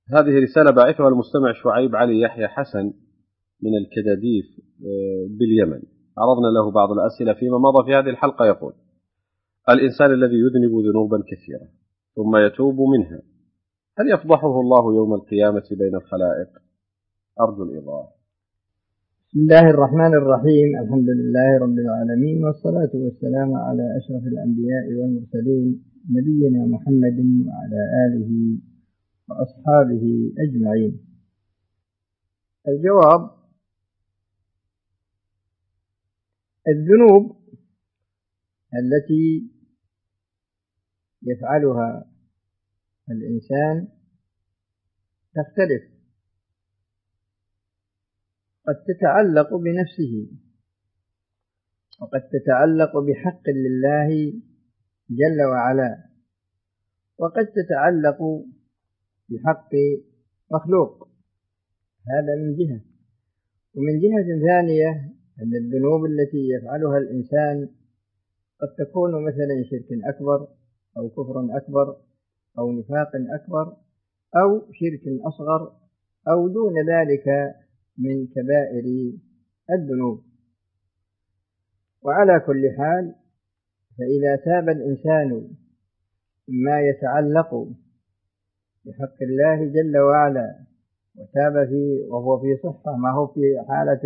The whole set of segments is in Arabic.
هذه رسالة باعثها المستمع شعيب علي يحيى حسن من الكداديف باليمن. عرضنا له بعض الأسئلة فيما مضى في هذه الحلقة. يقول: الإنسان الذي يذنب ذنوبا كثيرة ثم يتوب منها، هل يفضحه الله يوم القيامة بين الخلائق؟ أرجو الإيضاح. بسم الله الرحمن الرحيم. الحمد لله رب العالمين، والصلاة والسلام على أشرف الأنبياء والمرسلين، نبينا محمد وعلى آله وأصحابه أجمعين. الجواب: الذنوب التي يفعلها الإنسان تختلف، قد تتعلق بنفسه، وقد تتعلق بحق لله جل وعلا، وقد تتعلق بحق مخلوق. هذا من جهة. ومن جهة ثانية أن الذنوب التي يفعلها الإنسان قد تكون مثلا شرك أكبر أو كفر أكبر أو نفاق أكبر أو شرك أصغر أو دون ذلك من كبائر الذنوب. وعلى كل حال، فإذا تاب الإنسان مما يتعلق بحق الله جل وعلا وتاب فيه وهو في صحة، ما هو في حالة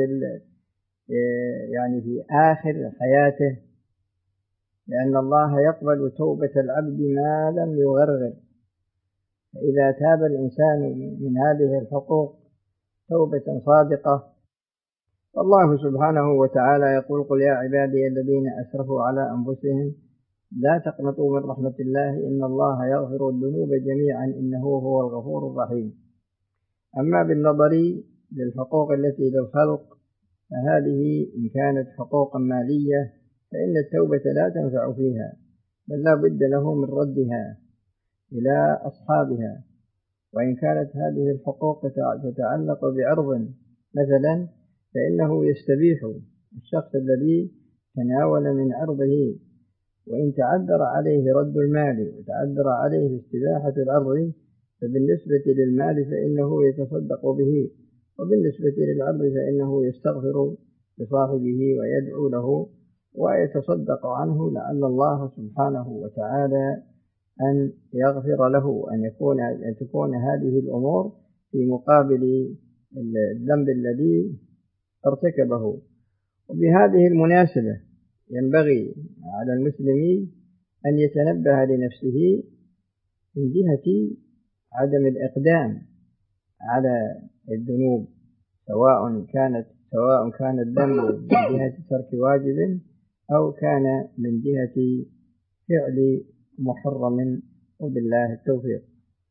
يعني في آخر حياته، لأن الله يقبل توبة العبد ما لم يغرغر. فإذا تاب الإنسان من هذه الحقوق توبة صادقة، والله سبحانه وتعالى يقول: قل يا عبادي الذين أسرفوا على أنفسهم لا تقنطوا من رحمة الله إن الله يغفر الذنوب جميعا إنه هو الغفور الرحيم. أما بالنظر للحقوق التي للخلق فهذه إن كانت حقوقا مالية فإن التوبة لا تنفع فيها، بل لا بد له من ردها إلى أصحابها. وإن كانت هذه الحقوق تتعلق بعرض مثلا، فإنه يستبيح الشخص الذي تناول من عرضه، وإن تعذر عليه رد المال وتعذر عليه استباحة العرض، فبالنسبة للمال فإنه يتصدق به، وبالنسبة للعرض فإنه يستغفر لصاحبه ويدعو له ويتصدق عنه، لعل الله سبحانه وتعالى أن يغفر له، أن تكون هذه الأمور في مقابل الذنب الذي ارتكبه. وبهذه المناسبة ينبغي على المسلمين أن يتنبه لنفسه من جهة عدم الإقدام على الذنوب، سواء كان الذنب من جهة ترك واجب أو كان من جهة فعل محرم، وبالله التوفيق.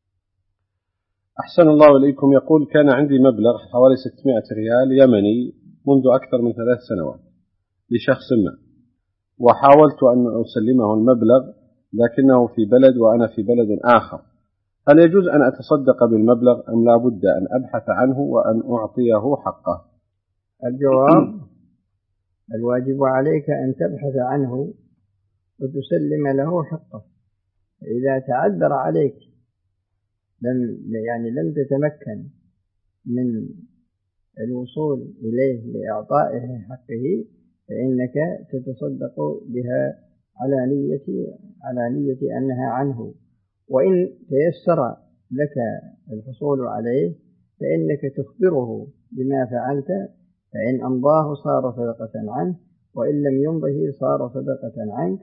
أحسن الله إليكم. يقول: كان عندي مبلغ حوالي 600 ريال يمني منذ أكثر من 3 سنوات لشخص ما، وحاولت أن أسلمه المبلغ لكنه في بلد وأنا في بلد آخر، هل يجوز أن أتصدق بالمبلغ أم لا بد أن أبحث عنه وأن أعطيه حقه؟ الجواب: الواجب عليك أن تبحث عنه وتسلم له حقه. إذا تعذر عليك لم تتمكن من الوصول إليه لإعطائه حقه، فإنك تتصدق بها على نية أنها عنه. وإن تيسر لك الحصول عليه فإنك تخبره بما فعلت، فإن أمضاه صار صدقة عنه، وإن لم يمضه صار صدقة عنك،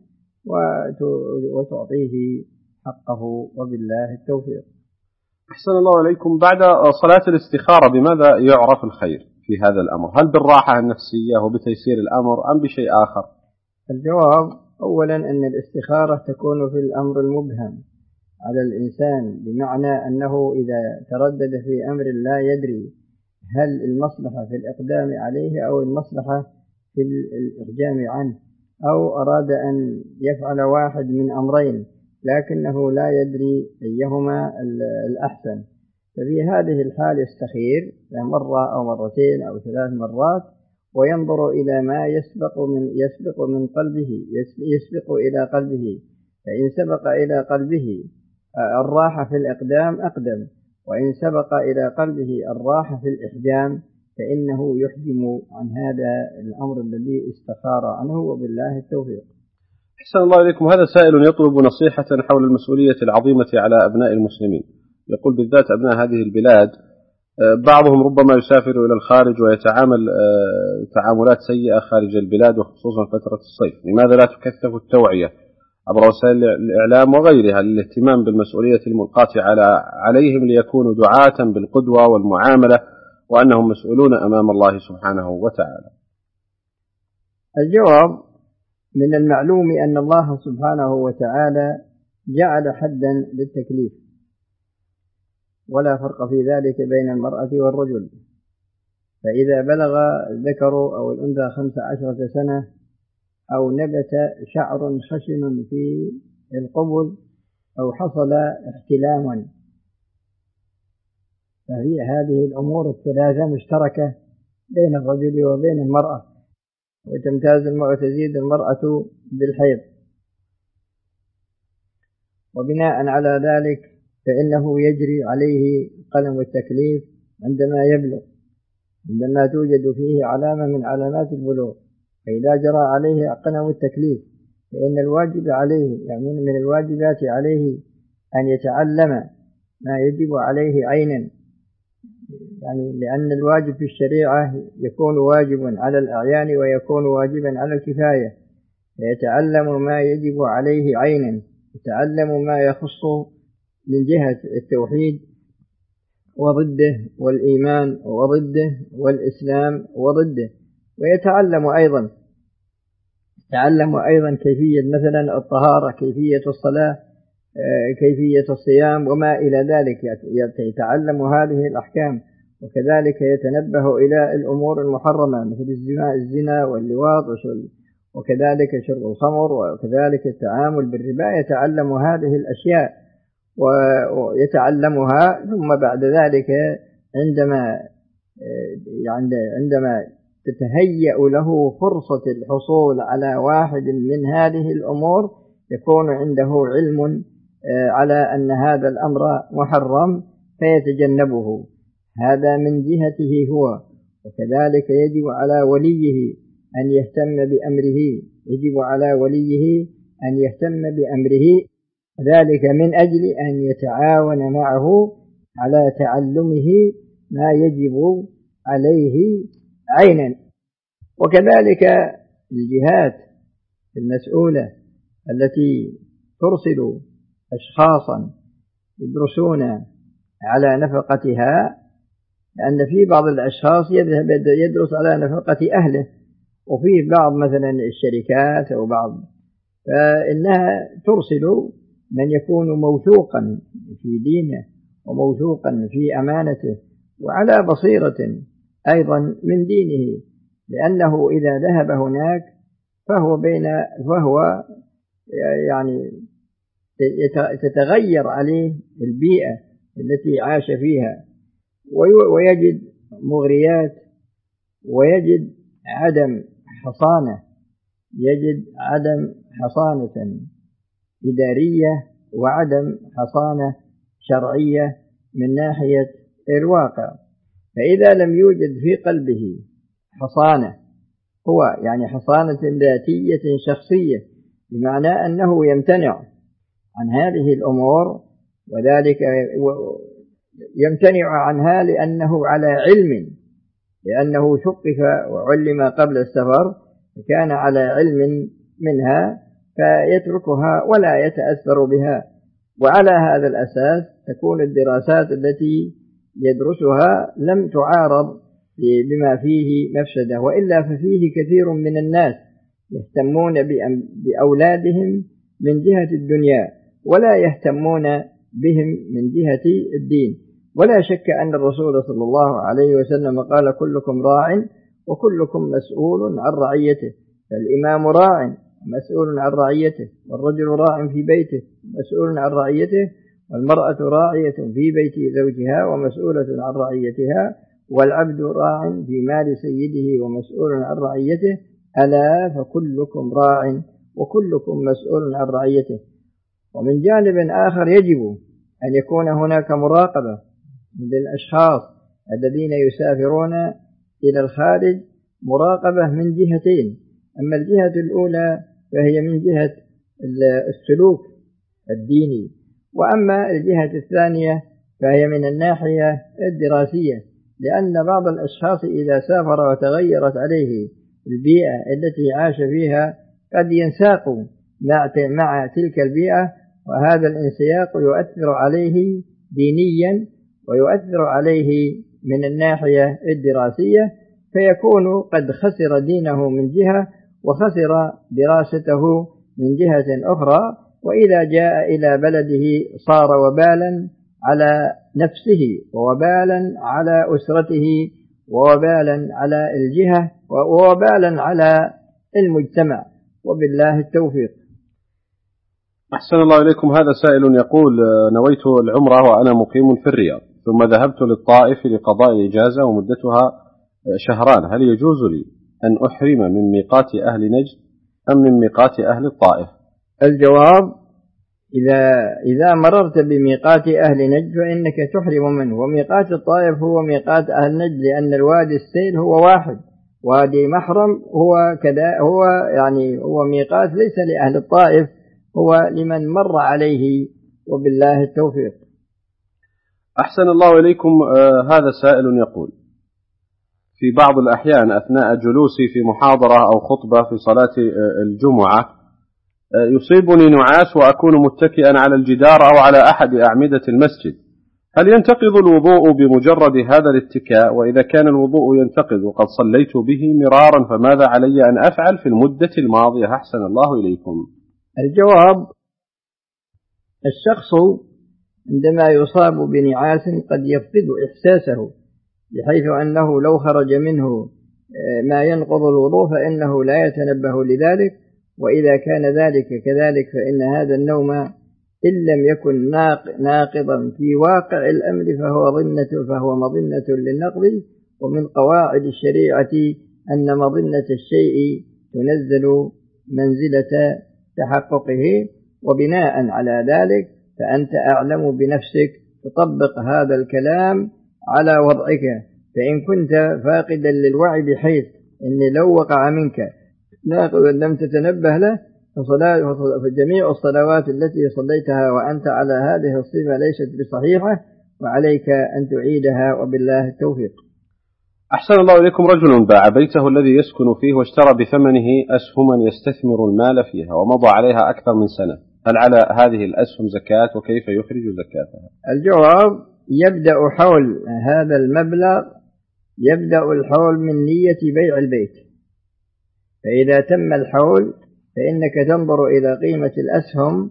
وتعطيه حقه، وبالله التوفيق. أحسن الله عليكم. بعد صلاة الاستخارة بماذا يعرف الخير في هذا الأمر؟ هل بالراحة النفسية وبتيسير الأمر أم بشيء آخر؟ الجواب: أولا أن الاستخارة تكون في الأمر المبهم على الإنسان، بمعنى أنه إذا تردد في أمر لا يدري هل المصلحة في الإقدام عليه أو المصلحة في الإحجام عنه، أو أراد أن يفعل واحد من أمرين لكنه لا يدري أيهما الأحسن، ففي هذه الحال يستخير مرة أو مرتين أو 3 مرات، وينظر إلى ما يسبق إلى قلبه، فإن سبق إلى قلبه الراحة في الإقدام أقدم، وإن سبق إلى قلبه الراحة في الإحجام فإنه يحجم عن هذا الأمر الذي استخار عنه، وبالله التوفيق. أحسن الله إليكم. هذا سائل يطلب نصيحة حول المسؤولية العظيمة على أبناء المسلمين. يقول بالذات أبناء هذه البلاد بعضهم ربما يسافر إلى الخارج ويتعامل تعاملات سيئة خارج البلاد وخصوصا فترة الصيف. لماذا لا تكثف التوعية عبر وسائل الإعلام وغيرها للاهتمام بالمسؤولية الملقاة عليهم ليكونوا دعاة بالقدوة والمعاملة وأنهم مسؤولون أمام الله سبحانه وتعالى؟ الجواب: من المعلوم أن الله سبحانه وتعالى جعل حدا للتكليف، ولا فرق في ذلك بين المرأة والرجل. فإذا بلغ الذكر أو الأنثى 15 سنة أو نبت شعر خشن في القبل أو حصل احتلام، فهي هذه الأمور الثلاثة مشتركة بين الرجل وبين المرأة، وتزيد المرأة بالحيض. وبناء على ذلك فإنه يجري عليه قلم التكليف عندما يبلغ، عندما توجد فيه علامة من علامات البلوغ. فإذا جرى عليه قلم التكليف فإن الواجب عليه، يعني من الواجبات عليه أن يتعلم ما يجب عليه عينا، يعني لأن الواجب في الشريعة يكون واجب على الأعيان ويكون واجبا على الكفاية، فيتعلم ما يجب عليه عينا، يتعلم ما يخص من جهة التوحيد وضده، والإيمان وضده، والإسلام وضده. ويتعلم أيضا كيفية مثلا الطهارة، كيفية الصلاة، كيفية الصيام وما إلى ذلك، يتعلم هذه الأحكام. وكذلك يتنبه إلى الأمور المحرمة مثل الزنا واللواط، وكذلك شرب الخمر، وكذلك التعامل بالربا. يتعلم هذه الأشياء ويتعلمها، ثم بعد ذلك عندما تتهيأ له فرصة الحصول على واحد من هذه الأمور يكون عنده علم على أن هذا الأمر محرم فيتجنبه. هذا من جهته هو. وكذلك يجب على وليه أن يهتم بأمره، ذلك من أجل أن يتعاون معه على تعلمه ما يجب عليه عينا. وكذلك الجهات المسؤولة التي ترسل أشخاصا يدرسون على نفقتها، لأن في بعض الأشخاص يذهب يدرس على نفقة أهله، وفي بعض مثلا الشركات أو بعض، فإنها ترسل من يكون موثوقا في دينه وموثوقا في أمانته وعلى بصيرة أيضا من دينه، لأنه إذا ذهب هناك فهو يعني تتغير عليه البيئة التي عاش فيها، ويجد مغريات، ويجد عدم حصانة إدارية، وعدم حصانة شرعية من ناحية الواقع. فإذا لم يوجد في قلبه حصانة، هو يعني حصانة ذاتية شخصية، بمعنى أنه يمتنع عن هذه الأمور، وذلك يمتنع عنها لأنه على علم، لأنه ثقف وعلم قبل السفر فكان على علم منها، فيتركها ولا يتأثر بها. وعلى هذا الأساس تكون الدراسات التي يدرسها لم تعارض بما فيه مفسدة، وإلا ففيه كثير من الناس يهتمون بأولادهم من جهة الدنيا ولا يهتمون بهم من جهة الدين. ولا شك أن الرسول صلى الله عليه وسلم قال: كلكم راع وكلكم مسؤول عن رعيته. فالإمام راع مسؤول عن رعيته، والرجل راع في بيته مسؤول عن رعيته، والمرأة راعية في بيت زوجها ومسؤولة عن رعيتها، والعبد راع في مال سيده ومسؤول عن رعيته. ألا فكلكم راع وكلكم مسؤول عن رعيته. ومن جانب آخر يجب أن يكون هناك مراقبة للأشخاص الذين يسافرون إلى الخارج مراقبة من جهتين. أما الجهة الأولى فهي من جهة السلوك الديني، وأما الجهة الثانية فهي من الناحية الدراسية، لأن بعض الأشخاص إذا سافر وتغيرت عليه البيئة التي عاش فيها قد ينساق مع تلك البيئة، وهذا الانسياق يؤثر عليه دينيا ويؤثر عليه من الناحية الدراسية، فيكون قد خسر دينه من جهة وخسر دراسته من جهة أخرى، وإذا جاء إلى بلده صار وبالا على نفسه ووبالا على أسرته ووبالا على الجهة ووبالا على المجتمع، وبالله التوفيق. أحسن الله إليكم. هذا سائل يقول: نويت العمرة وأنا مقيم في الرياض، ثم ذهبت للطائف لقضاء الإجازة ومدتها شهران، هل يجوز لي أن أحرم من ميقات أهل نجد أم من ميقات أهل الطائف؟ الجواب: إذا مررت بميقات أهل نجد فإنك تحرم منه، وميقات الطائف هو ميقات أهل نجد، لأن الوادي السيل هو واحد، وادي محرم هو كذا، هو ميقات ليس لأهل الطائف، هو لمن مر عليه، وبالله التوفيق. أحسن الله إليكم. هذا سائل يقول: في بعض الأحيان أثناء جلوسي في محاضرة أو خطبة في صلاة الجمعة يصيبني نعاس وأكون متكئا على الجدار أو على أحد أعمدة المسجد، هل ينتقض الوضوء بمجرد هذا الاتكاء؟ وإذا كان الوضوء ينتقض وقد صليت به مرارا فماذا علي أن أفعل في المدة الماضية؟ أحسن الله إليكم. الجواب: الشخص عندما يصاب بنعاس قد يفقد إحساسه، بحيث أنه لو خرج منه ما ينقض الوضوء فإنه لا يتنبه لذلك، وإذا كان ذلك كذلك فإن هذا النوم إن لم يكن ناقضا في واقع الأمر فهو مظنة للنقض، ومن قواعد الشريعة أن مظنة الشيء تنزل منزلة تحققه، وبناء على ذلك فأنت أعلم بنفسك تطبق هذا الكلام على وضعك. فإن كنت فاقدا للوعي بحيث أن لو وقع منك ناقضا لم تتنبه له فجميع الصلوات التي صليتها وأنت على هذه الصفة ليست بصحيحة، وعليك أن تعيدها، وبالله التوفيق. أحسن الله إليكم. رجل باع بيته الذي يسكن فيه واشترى بثمنه أسهما يستثمر المال فيها ومضى عليها أكثر من سنة، هل على هذه الأسهم زكاة وكيف يخرج زكاتها؟ الجواب: يبدأ حول هذا المبلغ الحول من نية بيع البيت، فإذا تم الحول فإنك تنظر إلى قيمة الأسهم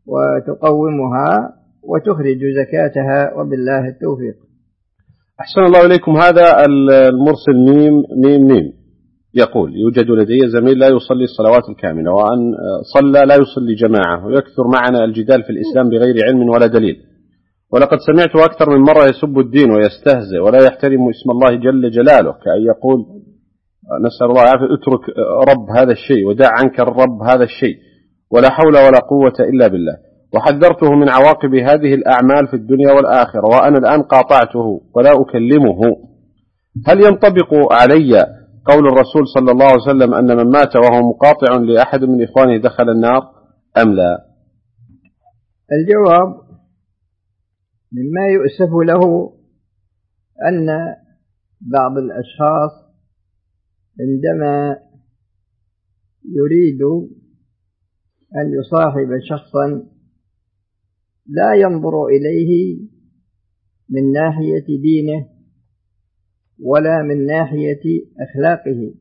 وتقومها وتخرج زكاتها، وبالله التوفيق. أحسن الله إليكم. هذا المرسل ميم يقول: يوجد لدي زميل لا يصلي الصلوات الكاملة، وأن صلى لا يصلي جماعة، ويكثر معنا الجدال في الإسلام بغير علم ولا دليل، ولقد سمعته أكثر من مرة يسب الدين ويستهزئ ولا يحترم اسم الله جل جلاله، كأن يقول نسأل الله العافية: اترك رب هذا الشيء ودع عنك الرب هذا الشيء، ولا حول ولا قوة إلا بالله. وحذرته من عواقب هذه الأعمال في الدنيا والآخرة، وأنا الآن قاطعته ولا أكلمه، هل ينطبق علي قول الرسول صلى الله عليه وسلم أن من مات وهو مقاطع لأحد من إخوانه دخل النار أم لا؟ الجواب: مما يؤسف له أن بعض الأشخاص عندما يريد أن يصاحب شخصا لا ينظر إليه من ناحية دينه ولا من ناحية أخلاقه،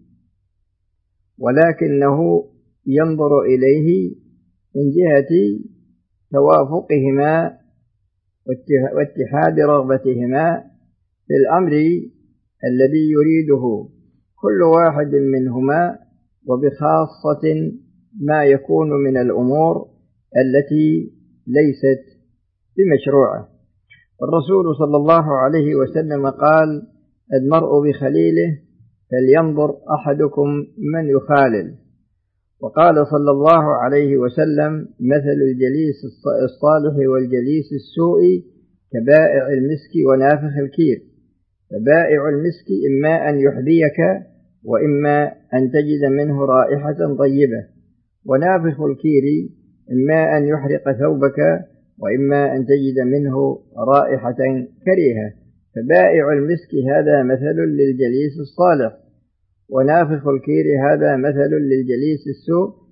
ولكنه ينظر إليه من جهة توافقهما واتحاد رغبتهما في الأمر الذي يريده كل واحد منهما، وبخاصة ما يكون من الأمور التي ليست بمشروعة. الرسول صلى الله عليه وسلم قال: المرء بخليله فلينظر أحدكم من يخالل. وقال صلى الله عليه وسلم: مثل الجليس الصالح والجليس السوء كبائع المسك ونافخ الكير. فبائع المسك إما أن يحذيك وإما أن تجد منه رائحة طيبة، ونافخ الكير إما أن يحرق ثوبك وإما أن تجد منه رائحة كريهة. فبائع المسك هذا مثل للجليس الصالح، ونافخ الكير هذا مثل للجليس السوء،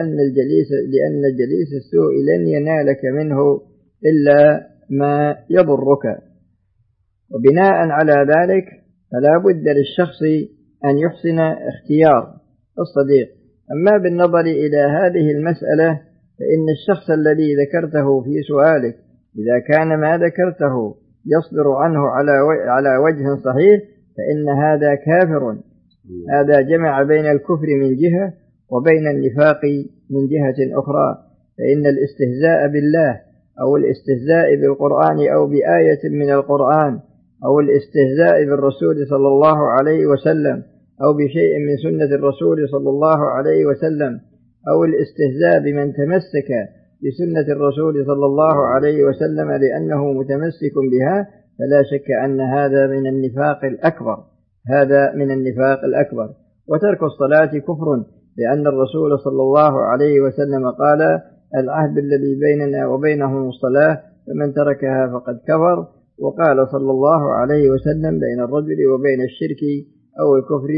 لأن الجليس السوء لن ينالك منه إلا ما يضرك. وبناء على ذلك فلا بد للشخص أن يحسن اختيار الصديق. أما بالنظر إلى هذه المسألة فإن الشخص الذي ذكرته في سؤالك إذا كان ما ذكرته يصدر عنه على وجه صحيح فإن هذا كافر، هذا جمع بين الكفر من جهة وبين النفاق من جهة أخرى. فإن الاستهزاء بالله أو الاستهزاء بالقرآن أو بآية من القرآن أو الاستهزاء بالرسول صلى الله عليه وسلم أو بشيء من سنة الرسول صلى الله عليه وسلم أو الاستهزاء بمن تمسك بسنة الرسول صلى الله عليه وسلم لأنه متمسك بها، فلا شك أن هذا من النفاق الأكبر، هذا من النفاق الأكبر. وترك الصلاة كفر، لأن الرسول صلى الله عليه وسلم قال: العهد الذي بيننا وبينهم الصلاة، فمن تركها فقد كفر. وقال صلى الله عليه وسلم: بين الرجل وبين الشرك أو الكفر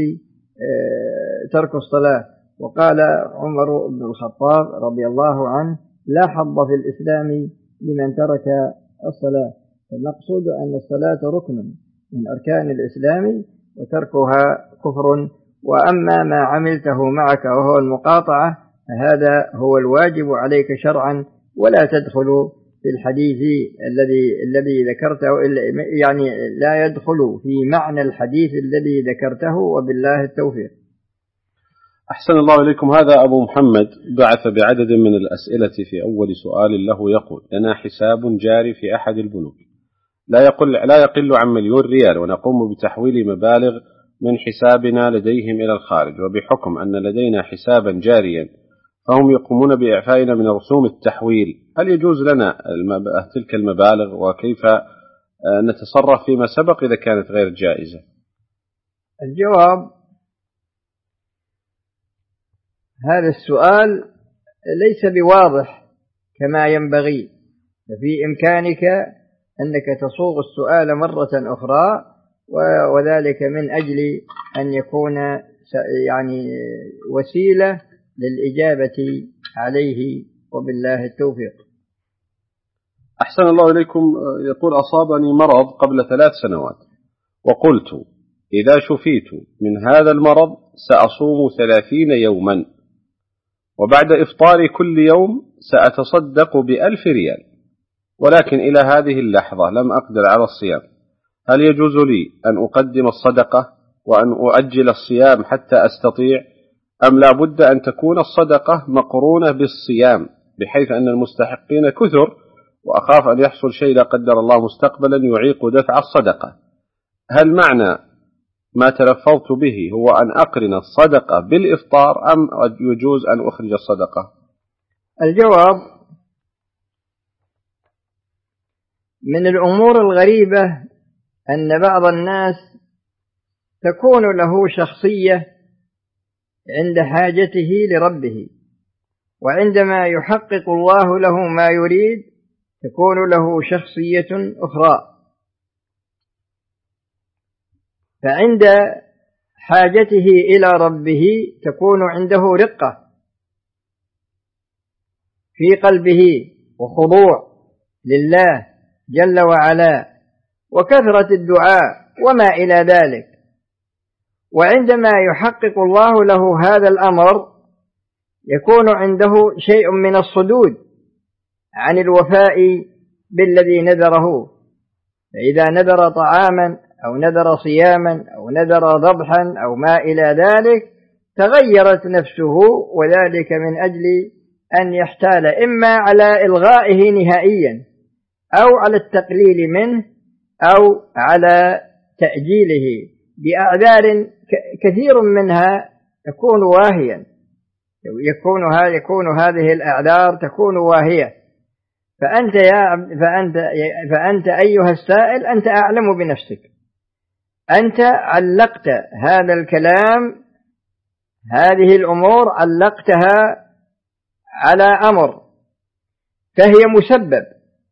ترك الصلاة. وقال عمر بن الخطاب رضي الله عنه: لا حظ في الإسلام لمن ترك الصلاة. فالمقصود أن الصلاة ركن من أركان الإسلام وتركها كفر. وأما ما عملته معك وهو المقاطعة فهذا هو الواجب عليك شرعا، ولا تدخل في الحديث الذي ذكرته، يعني لا يدخل في معنى الحديث الذي ذكرته، وبالله التوفيق. أحسن الله إليكم. هذا أبو محمد بعث بعدد من الأسئلة في أول سؤال له يقول: لنا حساب جاري في أحد البنوك لا يقل عن 1,000,000 ريال، ونقوم بتحويل مبالغ من حسابنا لديهم إلى الخارج، وبحكم أن لدينا حسابا جاريا فهم يقومون بإعفائنا من رسوم التحويل. هل يجوز لنا تلك المبالغ، وكيف نتصرف فيما سبق إذا كانت غير جائزة؟ الجواب: هذا السؤال ليس بواضح كما ينبغي، ففي إمكانك أنك تصوغ السؤال مرة أخرى، وذلك من أجل أن يكون يعني وسيلة للإجابة عليه، وبالله التوفيق. أحسن الله إليكم. يقول: أصابني مرض قبل 3 سنوات، وقلت إذا شفيت من هذا المرض سأصوم 30 يوما، وبعد إفطار كل يوم سأتصدق ب1,000 ريال، ولكن إلى هذه اللحظة لم أقدر على الصيام. هل يجوز لي أن أقدم الصدقة وأن أؤجل الصيام حتى أستطيع، أم لا بد أن تكون الصدقة مقرونة بالصيام، بحيث أن المستحقين كثر وأخاف أن يحصل شيء لا قدر الله مستقبلا يعيق دفع الصدقة؟ هل معنى ما تلفظت به هو أن أقرن الصدقة بالإفطار، أم يجوز أن أخرج الصدقة؟ الجواب: من الأمور الغريبة أن بعض الناس تكون له شخصية عند حاجته لربه، وعندما يحقق الله له ما يريد تكون له شخصية أخرى. فعند حاجته إلى ربه تكون عنده رقة في قلبه وخضوع لله جل وعلا وكثرة الدعاء وما إلى ذلك. وعندما يحقق الله له هذا الأمر يكون عنده شيء من الصدود عن الوفاء بالذي نذره، فإذا نذر طعاما أو نذر صياما أو نذر ذبحا أو ما إلى ذلك تغيرت نفسه، وذلك من أجل أن يحتال إما على إلغائه نهائيا أو على التقليل منه أو على تأجيله بأعذار كثير منها يكون واهيا، يكون هذه الأعذار تكون واهية. فأنت أيها السائل أنت أعلم بنفسك. أنت علقت هذا الكلام، هذه الأمور علقتها على أمر، فهي مسبب،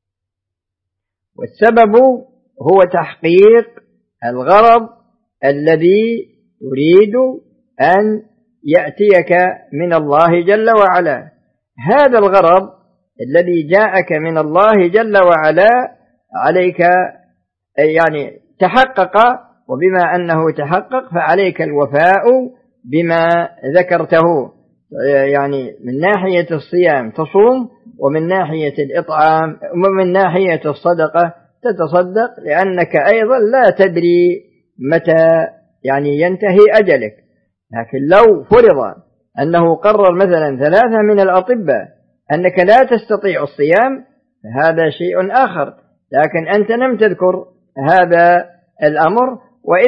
والسبب هو تحقيق الغرض الذي يريد أن يأتيك من الله جل وعلا. هذا الغرض الذي جاءك من الله جل وعلا عليك يعني تحقق، وبما أنه تحقق فعليك الوفاء بما ذكرته، يعني من ناحية الصيام تصوم، ومن ناحية الإطعام ومن ناحية الصدقة تتصدق، لأنك أيضا لا تدري متى يعني ينتهي أجلك. لكن لو فرض أنه قرر مثلا 3 من الأطباء أنك لا تستطيع الصيام فهذا شيء آخر، لكن أنت لم تذكر هذا الأمر،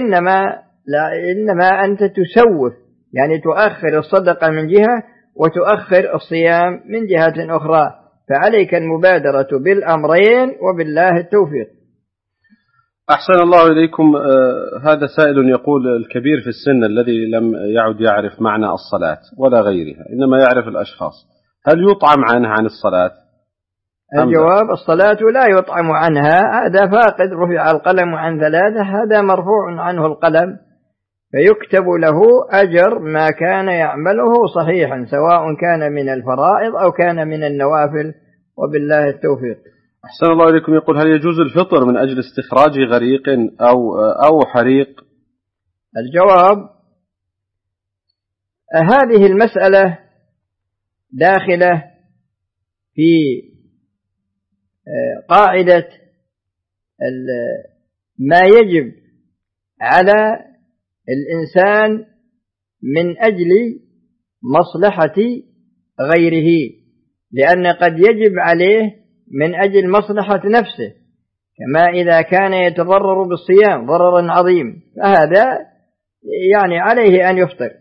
إنما أنت تسوف، يعني تؤخر الصدقة من جهة وتؤخر الصيام من جهة أخرى، فعليك المبادرة بالأمرين وبالله التوفيق. أحسن الله إليكم. هذا سائل يقول: الكبير في السن الذي لم يعد يعرف معنى الصلاة ولا غيرها، إنما يعرف الأشخاص، هل يطعم عنه عن الصلاة؟ الجواب: الصلاة لا يطعم عنها، هذا فاقد. رفع القلم عن 3، هذا مرفوع عنه القلم، فيكتب له أجر ما كان يعمله صحيحا، سواء كان من الفرائض أو كان من النوافل، وبالله التوفيق. أحسن الله إليكم. يقول: هل يجوز الفطر من أجل استخراج غريق أو حريق؟ الجواب: هذه المسألة داخلة في قاعدة ما يجب على الإنسان من أجل مصلحة غيره، لأن قد يجب عليه من أجل مصلحة نفسه، كما إذا كان يتضرر بالصيام ضررا عظيم فهذا يعني عليه أن يفطر.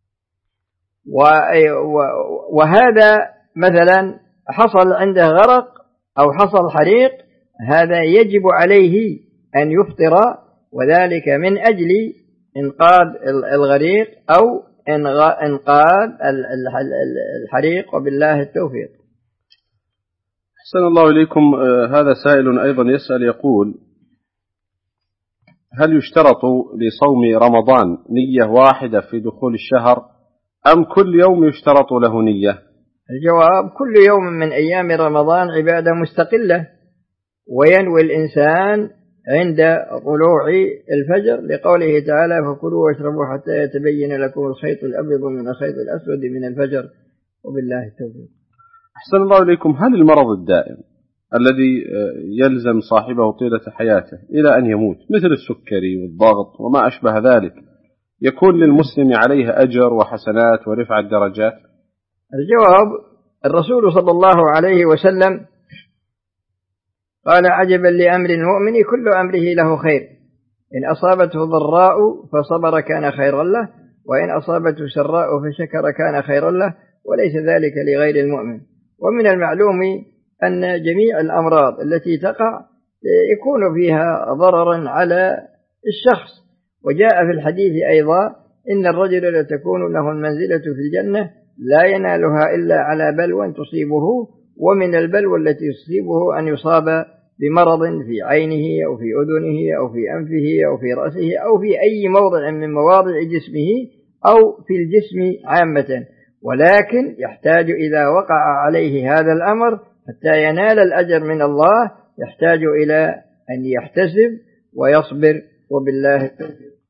وهذا مثلا حصل عنده غرق أو حصل حريق، هذا يجب عليه أن يفطر، وذلك من أجل إنقاذ الغريق أو إنقاذ الحريق، وبالله التوفيق. أحسن الله إليكم. هذا سائل أيضا يسأل يقول: هل يشترط لصوم رمضان نية واحدة في دخول الشهر، أم كل يوم يشترط له نية؟ الجواب: كل يوم من أيام رمضان عبادة مستقلة، وينوي الإنسان عند طلوع الفجر، لقوله تعالى: فكلوا واشربوا حتى يتبين لكم الخيط الأبيض من الخيط الأسود من الفجر، وبالله التوفيق. أحسن الله إليكم. هل المرض الدائم الذي يلزم صاحبه طيلة حياته إلى أن يموت، مثل السكري والضغط وما أشبه ذلك، يكون للمسلم عليه أجر وحسنات ورفع درجات؟ الجواب: الرسول صلى الله عليه وسلم قال: عجبا لأمر المؤمن كل أمره له خير، إن أصابته ضراء فصبر كان خيرا له، وإن أصابته سراء فشكر كان خيرا له، وليس ذلك لغير المؤمن. ومن المعلوم أن جميع الأمراض التي تقع يكون فيها ضررا على الشخص، وجاء في الحديث أيضا: إن الرجل لتكون له المنزلة في الجنة لا ينالها إلا على بلوى تصيبه، ومن البلوى التي تصيبه أن يصاب بمرض في عينه أو في أذنه أو في أنفه أو في رأسه أو في أي موضع من مواضع جسمه أو في الجسم عامة، ولكن يحتاج إذا وقع عليه هذا الأمر حتى ينال الأجر من الله، يحتاج إلى أن يحتسب ويصبر، وبالله التوفيق.